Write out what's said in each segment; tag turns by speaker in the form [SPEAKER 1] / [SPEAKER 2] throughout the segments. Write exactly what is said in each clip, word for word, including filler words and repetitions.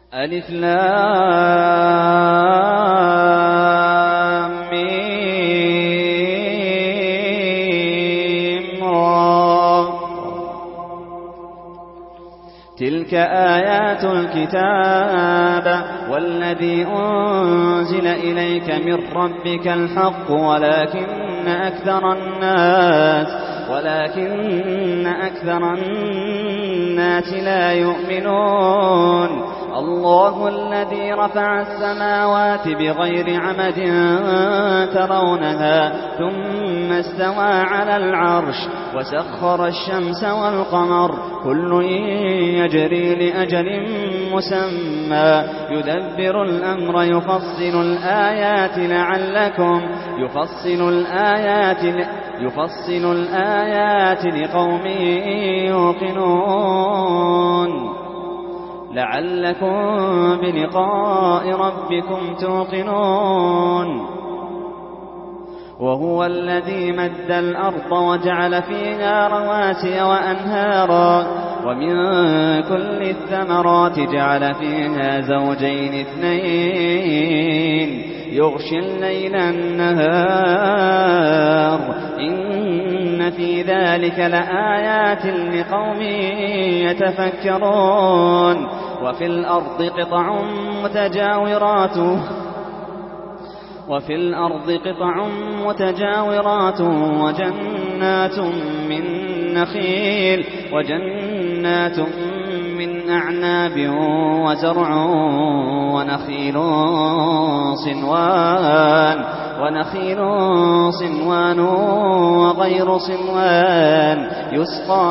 [SPEAKER 1] ألف لام ميم را. تلك آيات الكتاب والذي أنزل إليك من ربك الحق ولكن أكثر الناس ولكن أكثر الناس لا يؤمنون. الله الذي رفع السماوات بغير عمد ترونها ثم استوى على العرش وسخر الشمس والقمر كل يجري لأجل مسمى يدبر الأمر يفصل الآيات لعلكم يفصل الآيات يفصل الآيات لقوم يوقنون لعلكم بلقاء ربكم توقنون. وهو الذي مد الأرض وجعل فيها رواسي وأنهارا ومن كل الثمرات جعل فيها زوجين اثنين يغشي الليل النهار إن في ذلك لآيات لقوم يتفكرون. وفي الأرض قطع متجاورات وفي الأرض قطع متجاورات وجنات من نخيل وجنات من أعناب وزرع ونخيل صنوان ونخيل صنوان وغير صنوان يسقى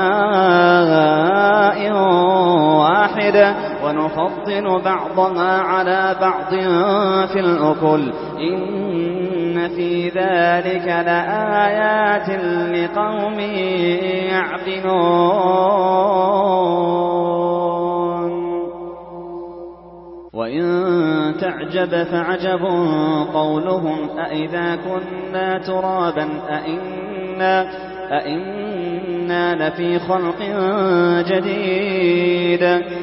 [SPEAKER 1] بماء واحد ونفضل بعضها على بعض في الأكل إن في ذلك لآيات لقوم يعقلون. وإن تعجب فعجب قولهم أإذا كنا ترابا أإنا, أإنا لفي خلق جديد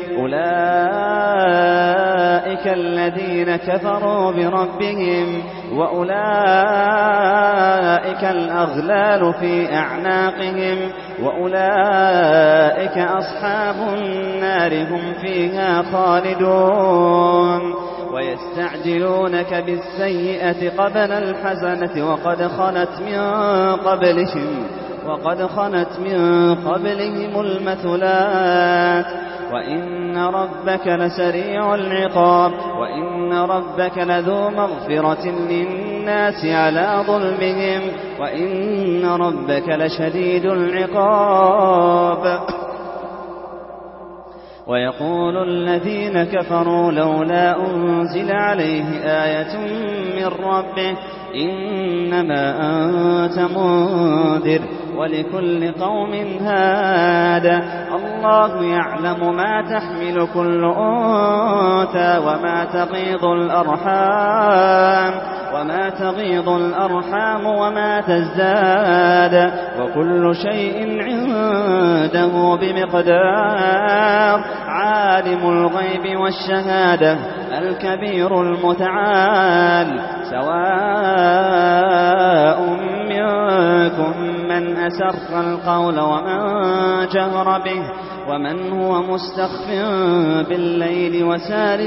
[SPEAKER 1] أولئك الذين كفروا بربهم وأولئك الأغلال في أعناقهم وأولئك أصحاب النار هم فيها خالدون. ويستعجلونك بالسيئة قبل الحسنة وقد خلت من قبلهم وقد خلت من قبلهم المثلات وإن ربك لسريع العقاب وإن ربك لذو مغفرة للناس على ظلمهم وإن ربك لشديد العقاب. ويقول الذين كفروا لولا أنزل عليه آية من ربه إنما أنت منذر ولكل قوم هاد الله يعلم ما تحمل كل أنثى وما تغيض الأرحام وما تغيض الأرحام وما تزداد وكل شيء عنده بمقدار. عالم الغيب والشهادة الكبير المتعال سواء منكم من أسر القول ومن جهر به ومن هو مستخف بالليل وسارب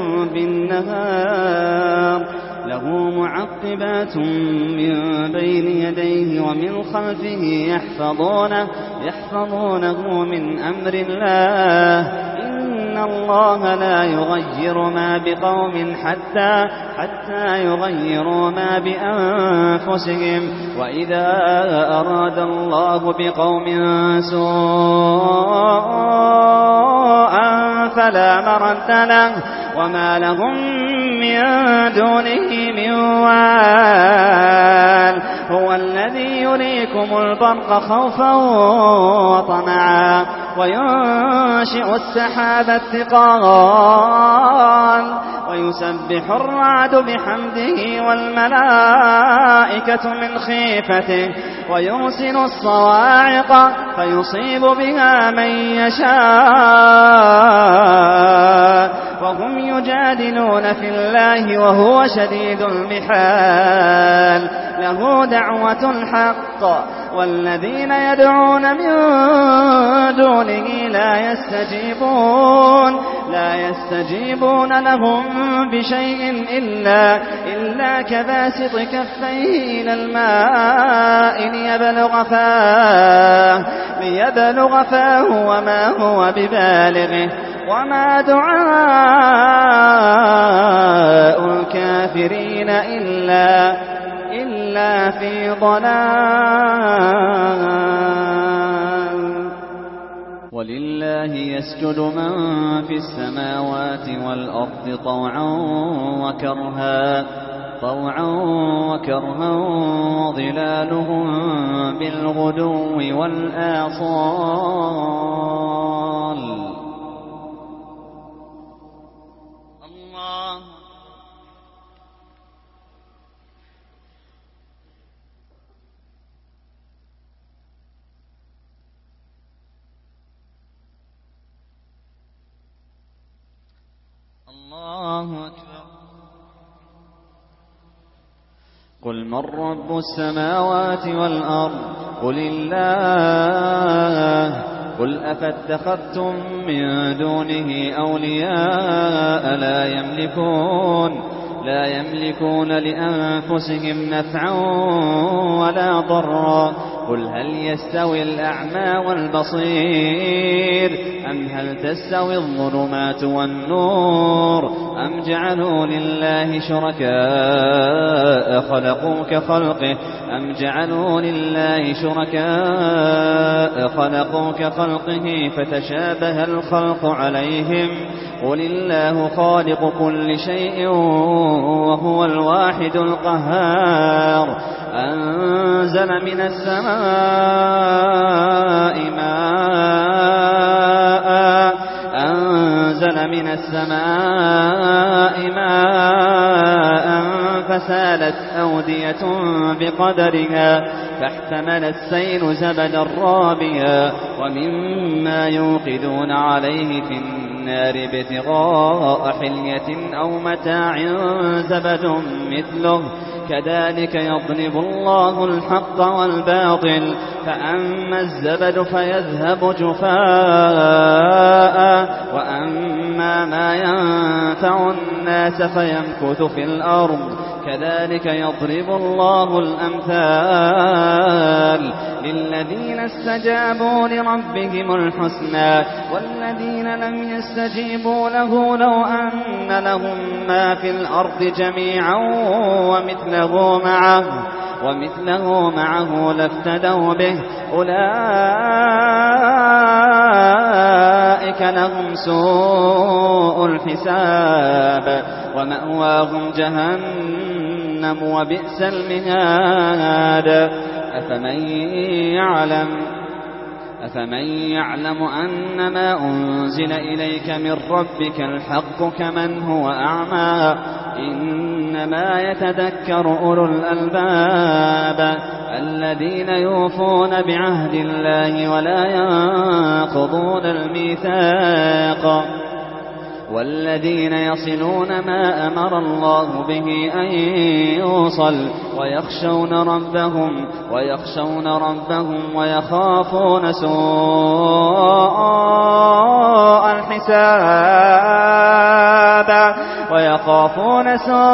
[SPEAKER 1] بالنهار له معقبات من بين يديه ومن خلفه يحفظونه, يحفظونه من أمر الله إن الله لا يغير ما بقوم حتى, حتى يغيروا ما بأنفسهم وإذا أراد الله بقوم سوءا فلا مرد له وما لهم من دونه من وال. هو الذي يريكم البرق خوفا وطمعا وينشئ السحاب الثقال ويسبح الرعد بحمده والملائكة من خيفته ويرسل الصواعق فيصيب بها من يشاء وهم يجادلون في الله وهو شديد المحال له دعوة الحق والذين يدعون من دونه لا يستجيبون لا يستجيبون لهم بشيء إلا, إلا كباسط كفيه إلى الماء ليبلغ فاه, ليبلغ فاه وما هو ببالغه وما دعاء الكافرين إلا, إلا في ضلال. ولله يسجد من في السماوات والأرض طوعا وكرها طوعا وكرها وظلالهم بالغدو والآصال. الله الله أكبر. قل من رب السماوات والأرض قل الله قل أفاتخذتم من دونه أولياء لا يملكون لا يملكون لأنفسهم نفعا ولا ضرا قل هل يستوي الأعمى والبصير أم هل تستوي الظلمات والنور أم جعلوا لله شركاء خلقوا كخلقه أم جعلوا لله شركاء خلقوا كخلقه فتشابه الخلق عليهم قل الله خالق كل شيء وهو الواحد القهار أنزل من السماء ماء أنزل من السماء ماء فسالت أودية بقدرها فاحتمل السيل زبدا رابيا ومما يوقدون عليه في النار ابتغاء حلية أو متاع زبد مثله كذلك يضرب الله الحق والباطل فأما الزبد فيذهب جفاء وأما ما ينفع الناس فيمكث في الأرض كذلك يضرب الله الأمثال للذين استجابوا لربهم الحسنى والذين لم يستجيبوا له لو أن لهم ما في الأرض جميعا ومثله معه ومثله معه لافتدوا به أولئك لهم سوء الحساب ومأواهم جهنم وبئس المهاد أفمن يعلم أفمن يعلم أنما أنزل إليك من ربك الحق كمن هو أعمى إنما يتذكر أولو الألباب الذين يوفون بعهد الله ولا ينقضون الميثاق والذين يصلون ما أمر الله به أن يوصل ويخشون ربهم ويخشون ربهم ويخافون سوء الحساب ويخافون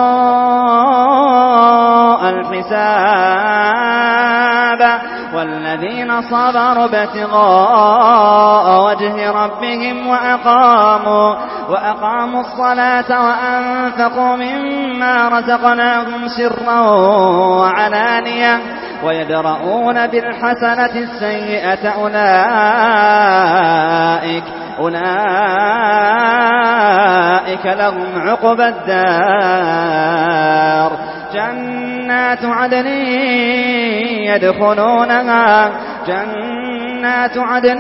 [SPEAKER 1] سوء الحساب والذين صبروا ابتغاء وجه ربهم وأقاموا وأقاموا الصلاة وأنفقوا مما رزقناهم سرا وعلانية ويدرؤون بالحسنة السيئة أولئك أولئك لهم عقبى الدار جنات عدن يدخلونها جنات عدن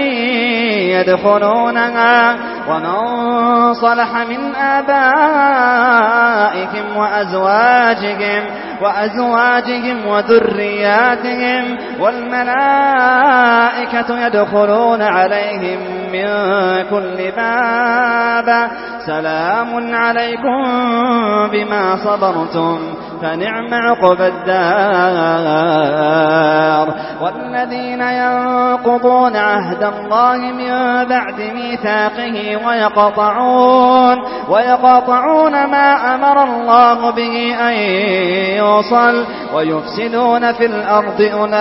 [SPEAKER 1] يدخلونها ومن صلح من آبائهم وأزواجهم وأزواجهم وذرياتهم والملائكة يدخلون عليهم من كل باب سلام عليكم بما صبرتم فنعم عقبى الدار. والذين ينقضون عهد الله من بعد ميثاقه ويقطعون ويقطعون ما أمر الله به أن يوصل ويفسدون في الأرض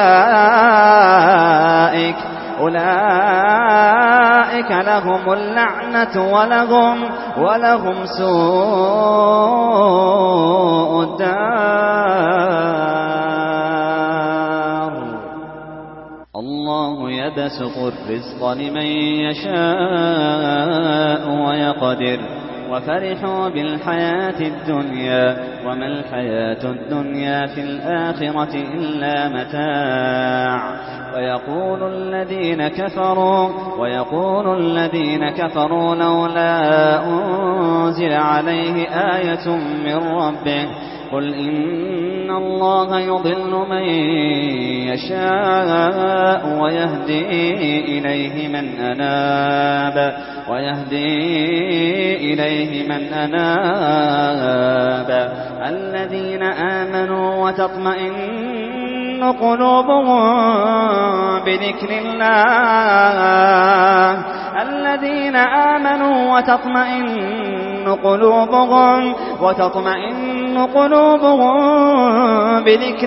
[SPEAKER 1] أولئك أولئك لهم اللعنة ولهم ولهم سوء الدار. الله يبسط الرزق لمن يشاء ويقدر وفرحوا بالحياة الدنيا وما الحياة الدنيا في الآخرة إلا متاع. ويقول الذين كفروا ويقول الذين كفروا لولا أنزل عليه آية من ربه قل إن الله يضل من يشاء ويهدي إليه من أناب ويهدي إليه من أناب الذين آمنوا وتطمئن قلوبهم بذكر الله الذين آمنوا وتطمئن قلوبهم وتطمئن قلوبهم بذكر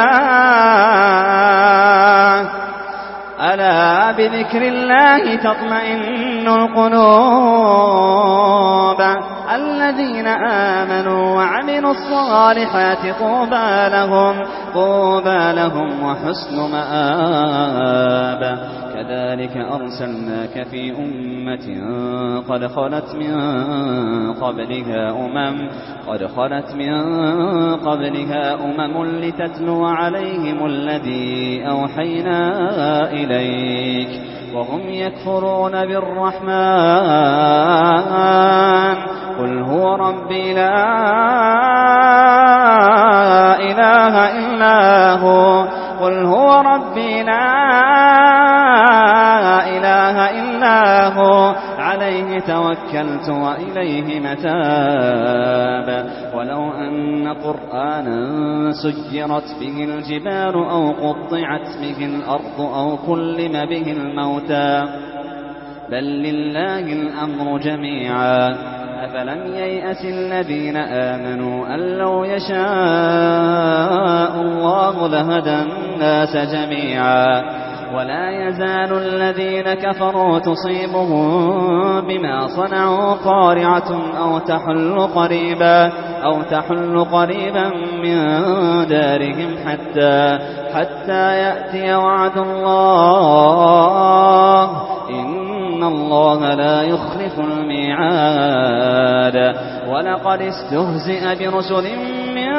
[SPEAKER 1] الله ألا بذكر الله تطمئن القلوب الذين آمنوا وعملوا الصالحات طوبى لهم طوبى لهم وحسن مآب. كذلك أرسلناك في أمة قد خلت من قبلها أمم قد خلت من قبلها أمم لتتلو عليهم الذي أوحينا إليك وهم يكفرون بالرحمن قل هو ربي لا إله إلا هو قل هو ربي لا إله إلا هو عليه توكلت وإليه متاب. ولو أن قرآنا سيرت به الجبال أو قطعت به الأرض أو كلم به الموتى بل لله الأمر جميعا أفلم ييأس الذين آمنوا أن لو يشاء الله لهدى الناس جميعا ولا يزال الذين كفروا تصيبهم بما صنعوا قارعة أو تحل قريبا أو تحل قريبا من دارهم حتى حتى يأتي وعد الله إن الله لا يخلف الميعاد. ولقد استهزئ برسل من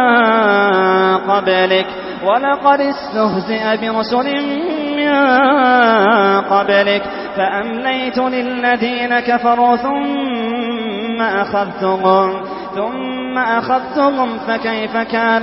[SPEAKER 1] قبلك ولقد استهزئ برسل من قبلك فأمليت للذين كفروا ثم أخذتهم ثم أخذتهم فكيف كان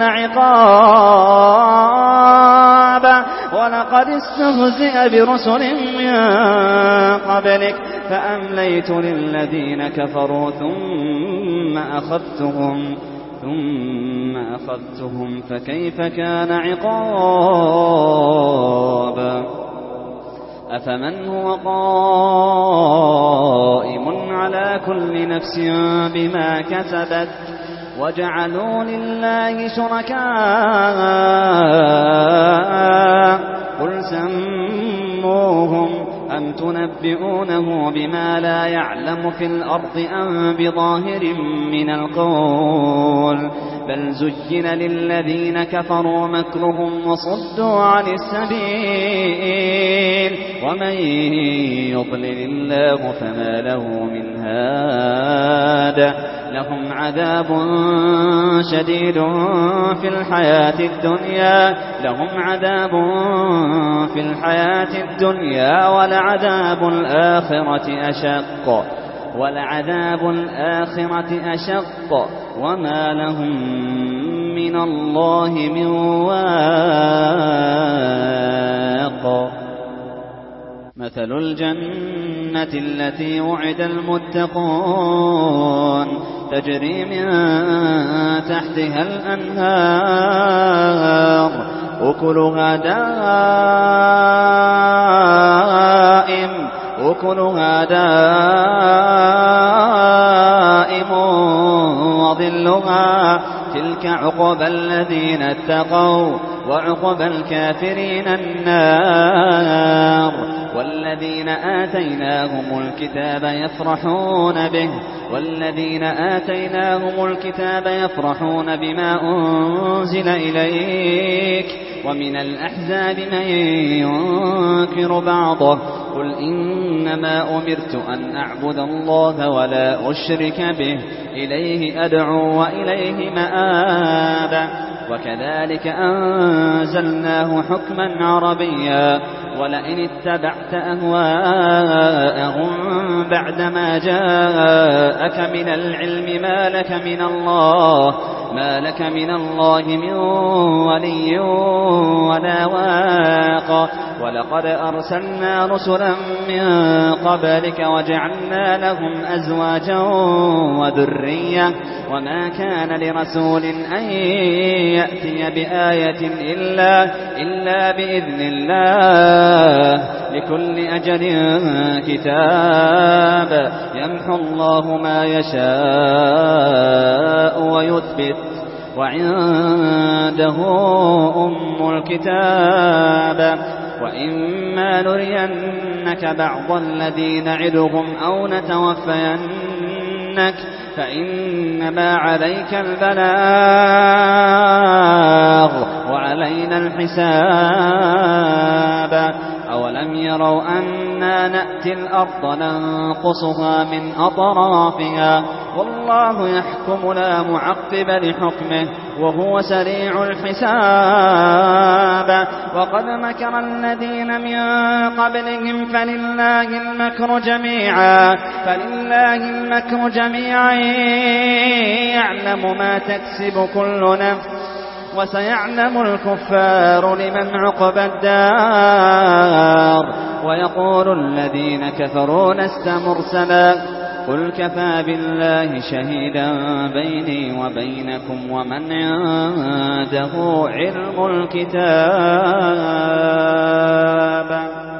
[SPEAKER 1] عقاب. ولقد استهزئ برسل من قبلك فأمليت للذين كفروا ثم أخذتهم ثم أخذتهم فكيف كان عقاب. أفمن هو قائم على كل نفس بما كسبت وجعلوا لله شركاء قل سموهم أم تنبئونه بما لا يعلم في الأرض أم بظاهر من القول بل زين للذين كفروا مكرهم وصدوا عن السبيل ومن يضلل الله فما له من هاد لهم عذاب شديد في الحياة الدنيا لهم عذاب في الحياة الدنيا ولعذاب الآخرة أشق ولعذاب الآخرة أشق وما لهم من من الله من واق. مثل الجنة التي وعد المتقون تجري من تحتها الأنهار أكلها دائم أكلها دائم وظلها تلك عقبى الذين اتقوا وعقبى الكافرين النار. والذين آتيناهم الكتاب يفرحون به والذين آتيناهم الكتاب يفرحون بما أنزل إليك ومن الأحزاب من ينكر بعضه قل إنما أمرت أن أعبد الله ولا أشرك به إليه أدعو وإليه مآب. وكذلك أنزلناه حكما عربيا ولئن اتبعت أهواءهم بعدما جاءك من العلم ما لك من الله ما لك من الله من ولي ولا واق. ولقد أرسلنا رسلا من قبلك وجعلنا لهم أزواجا وذرية وما كان لرسول أن يأتي بآية إلا, إلا بإذن الله لكل أجل كتاب يمحو الله ما يشاء ويثبت وعنده أم الكتاب. وإما نرينك بعض الذي نعدهم أو نتوفينك فإنما عليك البلاغ وعلينا الحساب. أولم يروا أنا نأتي الأرض ننقصها من أطرافها والله يحكم لا معقب لحكمه وهو سريع الحساب. وقد مكر الذين من قبلهم فلله المكر جميعا فلله المكر جميعا يعلم ما تكسب كل نفس وسيعلم الكفار لمن عقبى الدار. ويقول الذين كفروا لست مرسلا قل كفى بالله شهيدا بيني وبينكم ومن عنده علم الكتاب.